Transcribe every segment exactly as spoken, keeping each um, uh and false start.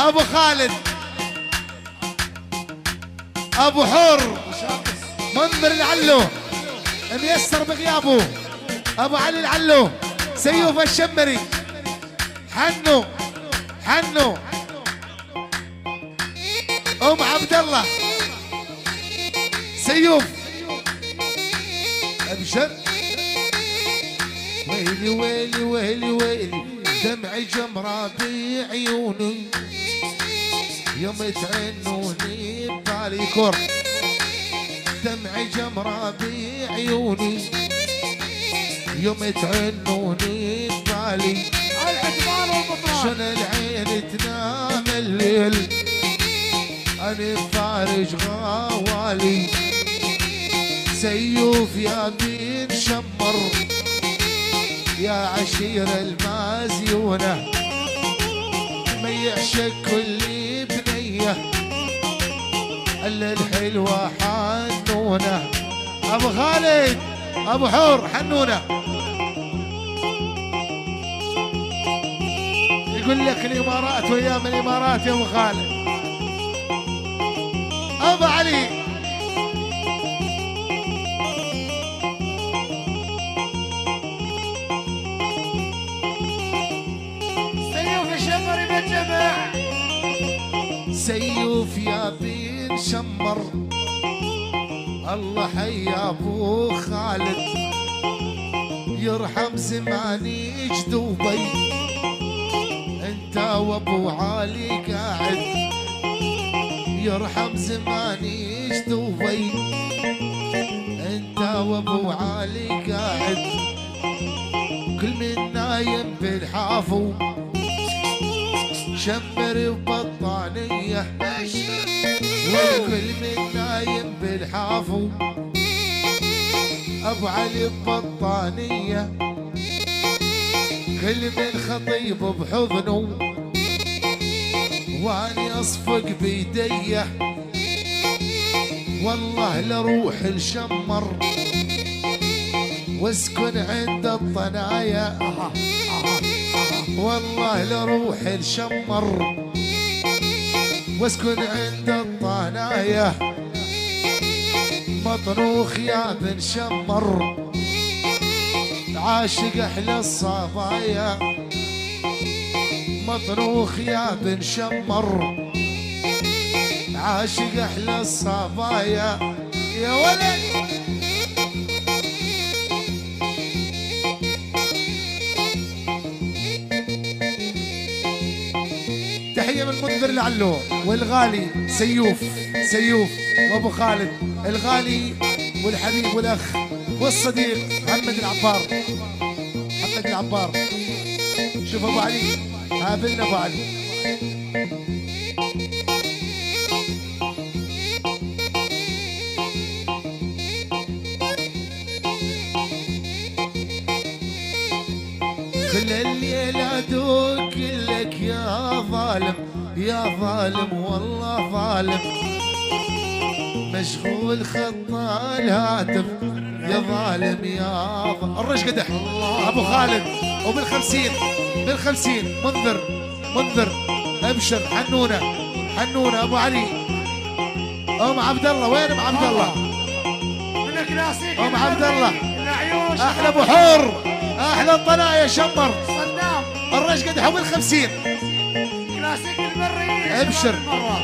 ابو خالد ابو حور منذر العلو ميسر بغيابه، ابو علي العلو، سيوف الشمري، حنو حنو، ام عبد الله، سيوف، ابشر. ويلي ويلي ويلي ويلي دمعي جمرة بعيوني يوم تعنوني ببالي كور، دمعي جمرة بعيوني يوم تعنوني ببالي، شن العين تنام الليل أنا فارج غوالي، سيوف يا بين شمر يا عشير المازيونة، ما يعشق كل بنية إلا الحلوة حنونة. أبو خالد أبو حور حنونة يقول لك الإمارات وأيام الإمارات يا أبو خالد. أبو علي سيوف الشمري بالجمع، سيوف يا بين شمر الله حي ابو خالد، يرحم زماني جدوبي انت وابو علي قاعد، يرحم زماني جدوبي انت وابو علي قاعد، كل من نايم بالحافو شمر ببطانية، والكل من نايم بالحافو ابو علي ببطانية، كل من خطيب بحضنه واني اصفق بيديه، والله لروح الشمر واسكن عند الطنايا، والله لروح الشمر واسكن عند الطنايا، مطروخ يا بن شمر عاشق احلى الصبايا، مطروخ يا بن شمر عاشق احلى الصبايا يا ولد. تحية من منذر العلو والغالي سيوف، سيوف وابو خالد الغالي والحبيب والاخ والصديق محمد العبار، محمد العبار. شوف ابو علي قابلنا ابو علي. كل الليل ادوك لك يا ظالم يا ظالم والله ظالم، مشغول خط الهاتف يا ظالم يا ظالم. الرش قدح ابو خالد وبالخمسين بالخمسين منذر منذر ابشر حنونه حنونه ابو علي، ام عبد الله. وين ام عبد الله؟ من الكلاسيك ام عبد الله العيوش احلى ابو حور احلى الطنايا شمر صدام، الرش قدح وبالخمسين كلاسيك البري ابشر.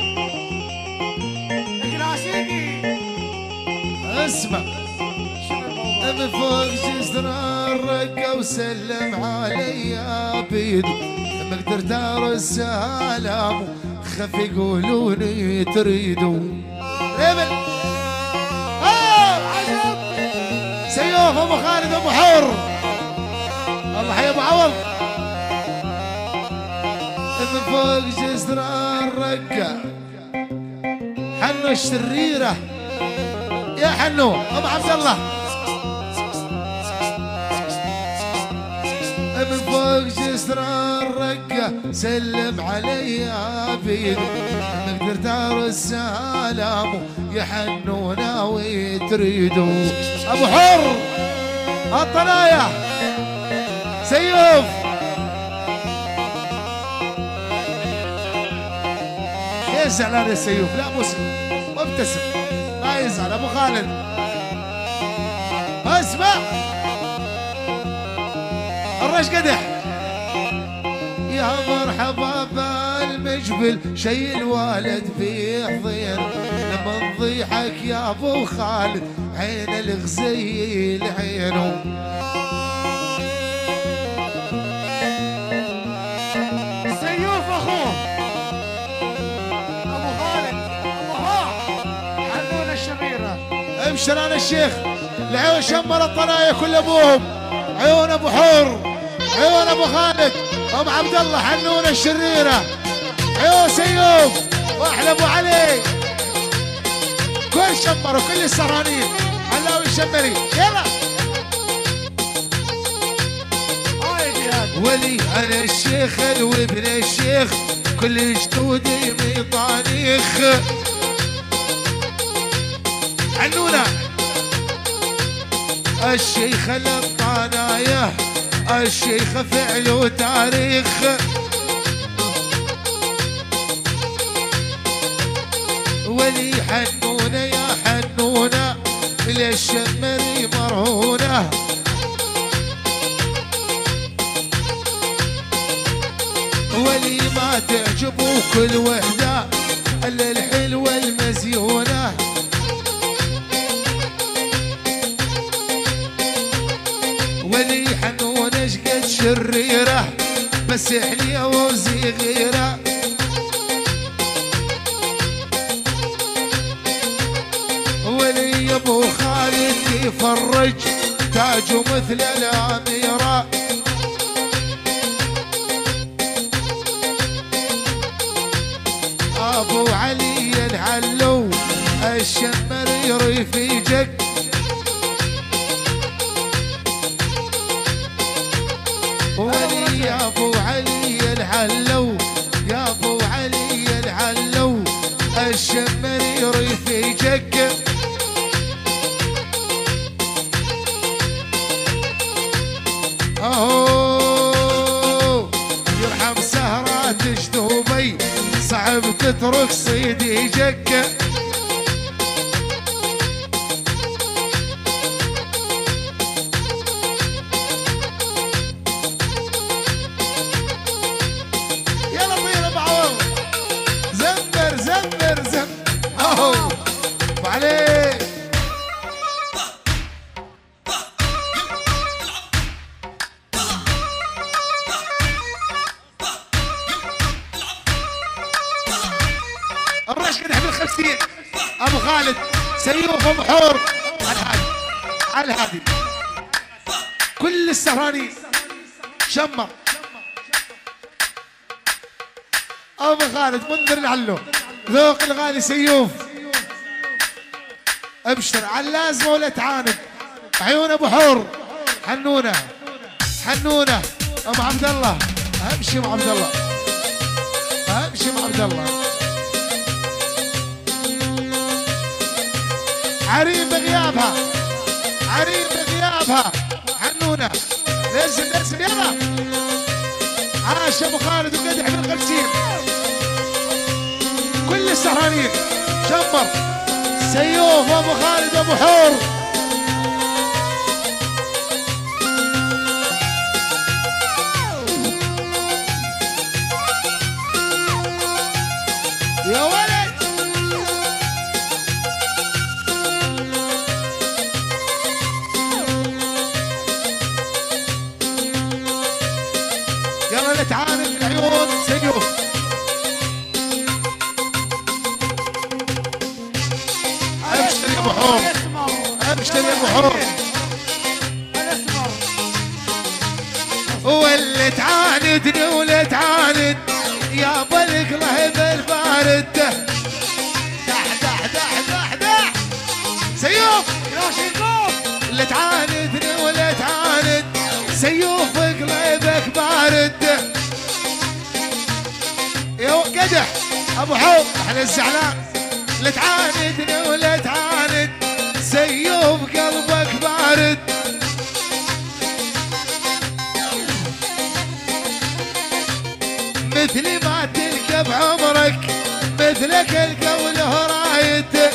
كلاسيكي اسمع من فوق جسر الرقة وسلم علي بيده، لما قدرت ارسل سلام خف يقولوني تريدوا ريبل. آه عجب سيوف ابو خالد ابو حور الله حي ابو عوض. من فوق جسر الرقة حنو الشريرة يا حنو ابو عبد الله، من فوق جسر الرقة سلم علي بيده، ما قدرت ارسل سلامه يا حنو ناوي تريدوا. ابو حر الطنايا سيوف ليش زعلان يا سيوف؟ لا مو مبتسم ما يزعل ابو خالد. اسمع الرش قدح. يا مرحبا بالمجبل شي الوالد فيه ضير، لما نضيحك يا ابو خالد عين الغزيل عينه. سيوف اخوه ابو خالد ابو ها حنون الشريره. ابشر انا الشيخ العيون شمر الطنايا كل ابوهم، عيون ابو حور، عيون ابو خالد، ام عبد الله حنونه الشريره، عيون سيوف واحلى ابو علي، كل شمر وكل السهرانين علاوي الشمري. يلا ولي انا الشيخ وابن الشيخ كل جدودي ميطانيخ. عنونا الشيخ للطنايا، الشيخ فعل وتاريخ. ولي حنونة يا حنونة للشمري مرهونة. ولي ما تعجبوا كل وحدة الا الحلوة المزيونة. ولي حنونة شقد شريرة بس حلية وصغيرة. ولي ابو خالد يفرج تاجه مثل الاميرة. ابو علي العلو الشمري رفيجك. ولي يا ابو علي العلو، يا ابو علي العلو الشمري رفيجك. اهو يرحم سهرات جدوبي صعب تترك صيدي جك. يلا طير ابو عوض زمر زمر زمر. اهو وعليك الرش قدح بالخمسين. ابو خالد سيوف ابو حور على الهادي على الهادي كل السهرانين شمر. ابو خالد منذر العلو ذوق الغالي سيوف. ابشر على اللازمه ولا تعاند. عيون ابو حور حنونه حنونه ام عبد الله. امشي ام عبد الله امشي ام عبد الله. عريم بغيابها عريم بغيابها حنونه. لازم لازم يلا. عاش ابو خالد وقدح بالخمسين كل السهرانين شمر. سيوف وابو خالد وابو حور. يا ولد يلا نتعاند العيون سيوف. ابشر يا ابو حور ابشر يا ابو حور. واللي تعاندني ولا تعاند يا بالقلب البارد. دح دح دح دح دح سيوف يا شيخوف. اللي تعاندني ولا تعاند سيوف قلبك بارد. يا قدح ابو حور احنا الزعلان. لا تعاندني ولا تعاند سيوف قلبك بارد. مثلي ما تلقى بعمرك مثلك كل قوله رايته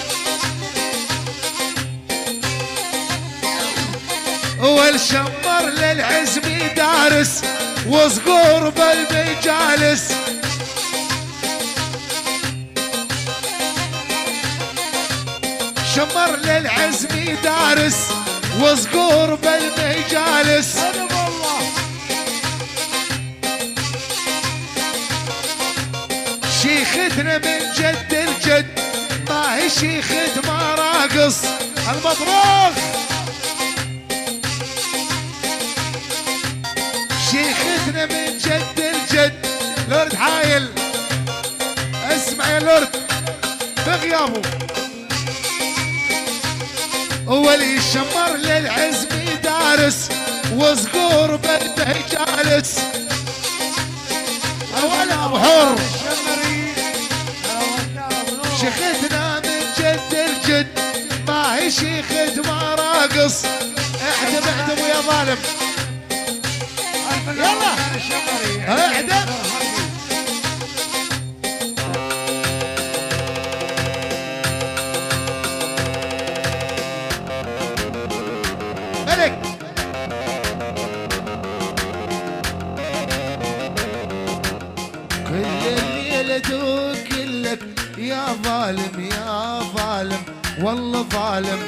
والشمر للعزم دارس وصقور بالمجالس شمر للعزم دارس وصقور بالمجالس شيختنا من جد الجد ما هي شيخة مراقص المطروخ شيختنا من جد الجد لورد حايل اسمع يا لورد بغيابه ولي الشمر للعزم دارس وصقور بده جالس ولا ابو حر شيختنا من جد الجد ما هي شيخة مراقص اعدم اعدم يا ظالم يلا اعدم ملك كل الليلة دوكلك يا ظالم يا ظالم والله ظالم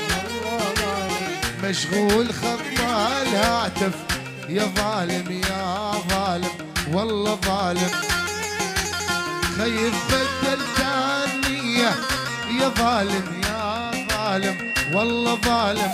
مشغول خط الهاتف يا ظالم يا ظالم والله ظالم خيف بدل ثانية يا ظالم يا ظالم والله ظالم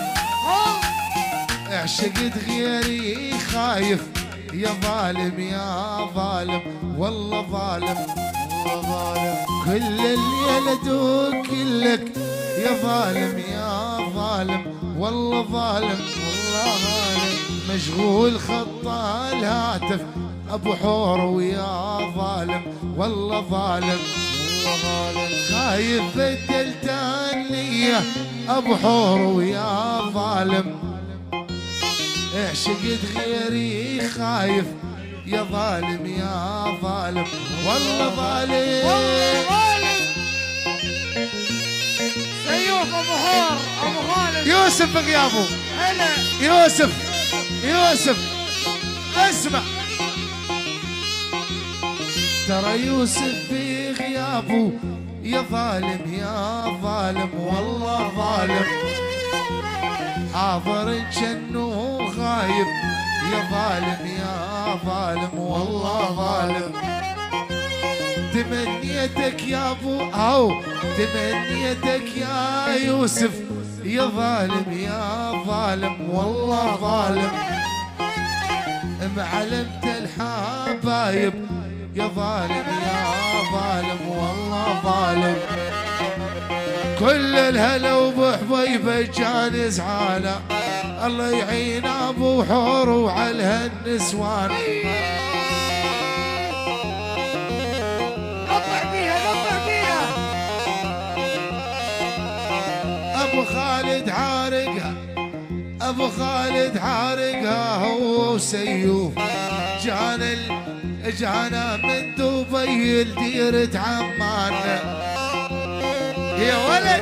اعشقت غيري خايف يا ظالم يا ظالم والله ظالم والله ظالم كل الليل دوكلك يا ظالم يا ظالم والله ظالم والله ظالم مشغول خط الهاتف ابو حور ويا ظالم والله ظالم والله ظالم خايف بدل تانية ابو حور ويا ظالم اعشقت غيري خايف يا ظالم يا ظالم والله ظالم سيوف ابو حور ابو خالد يوسف بغيابه هلا يوسف يوسف اسمع ترى يوسف بغيابه يا ظالم يا ظالم والله ظالم حاضر جنه غايب يا ظالم يا ظالم والله ظالم تمنيتك يا ابو او تمنيتك يا يوسف يا ظالم يا ظالم والله ظالم معلمت الحبايب يا ظالم يا ظالم والله ظالم كل الهلا وبحبيبه جاني زعاله الله يعين ابو حور وعلى هالنسوان قطع فيها قطع فيها ابو خالد حارقها ابو خالد حارقها هو وسيوف جانا ال... جانا من دبي لديرة عمان يا ولد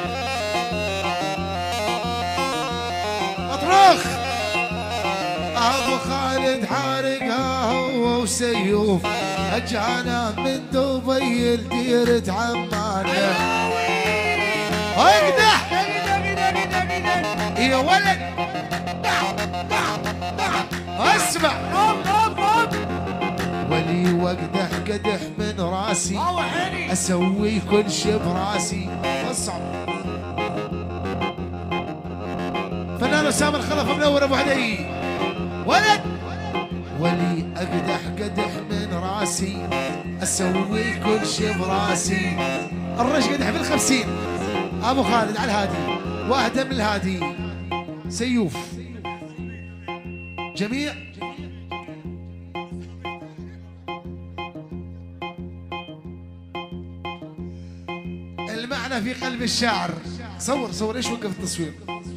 اطرخ ابو خالد حارقها هو وسيوف جانا من دبي لديرة عمان اقدح يا ولد اسمع ولي واقدح قدح من راسي اسوي كل شي براسي اصعب فنان اسامه الخلف منور ابو عدي ولد ولي اقدح قدح من راسي اسوي كل شي براسي الرش قدح بالخمسين ابو خالد على الهادي واحده من الهادي سيوف جميع المعنى في قلب الشاعر صور صور ايش وقف التصوير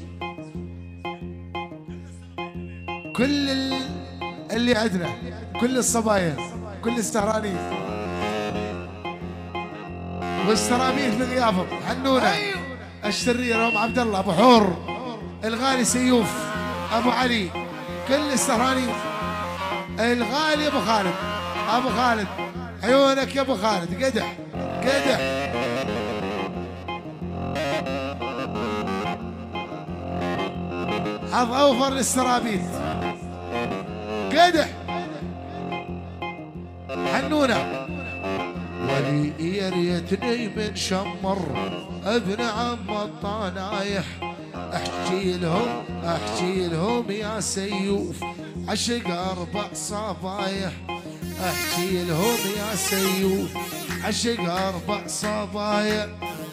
كل اللي عندنا كل الصبايا كل السهرانين والسرابيل في غيابهم. حنونه الشرير ام عبد الله ابو حور، الغالي سيوف ابو علي، كل السهرانين. الغالي ابو خالد، ابو خالد عيونك يا ابو خالد. قدح قدح حظ اوفر للسرابيت. قدح حنونه ولي يا ريتني من شمر ابن عم الطنايح. احكي لهم احكي لهم يا سيوف عشق اربع صبايح. احكي لهم يا سيوف عشق اربع صبايح.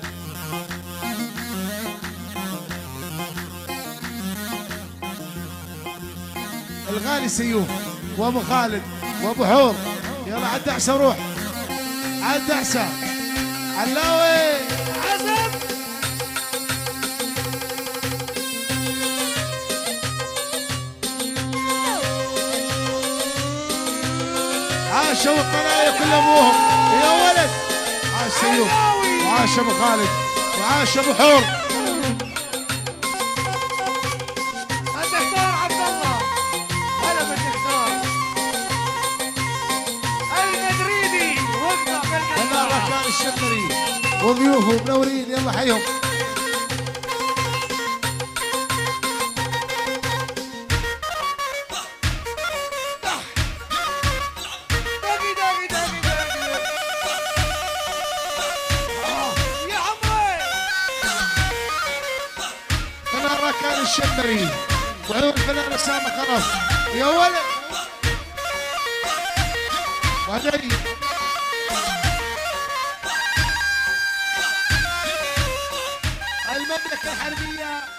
الغالي سيوف وابو خالد وابو حور. يلا عد احسن روح، عد احسن علاوي عزم. عاشوا القنايا كل ابوهم يا ولد. عاش سيوف وعاش ابو خالد وعاش ابو حور. الدكتور عبد الله، هلا بالدكتور المدريدي واقطع هلا بالقطار. ركان الشمري وضيوفه منورين. يلا حيهم. دقي دقي دقي دقي. آه، يا عمري. هلا ركان الشمري وعيون الفنان اسامه خلاص يا ولد. وهدي المملكه الحربيه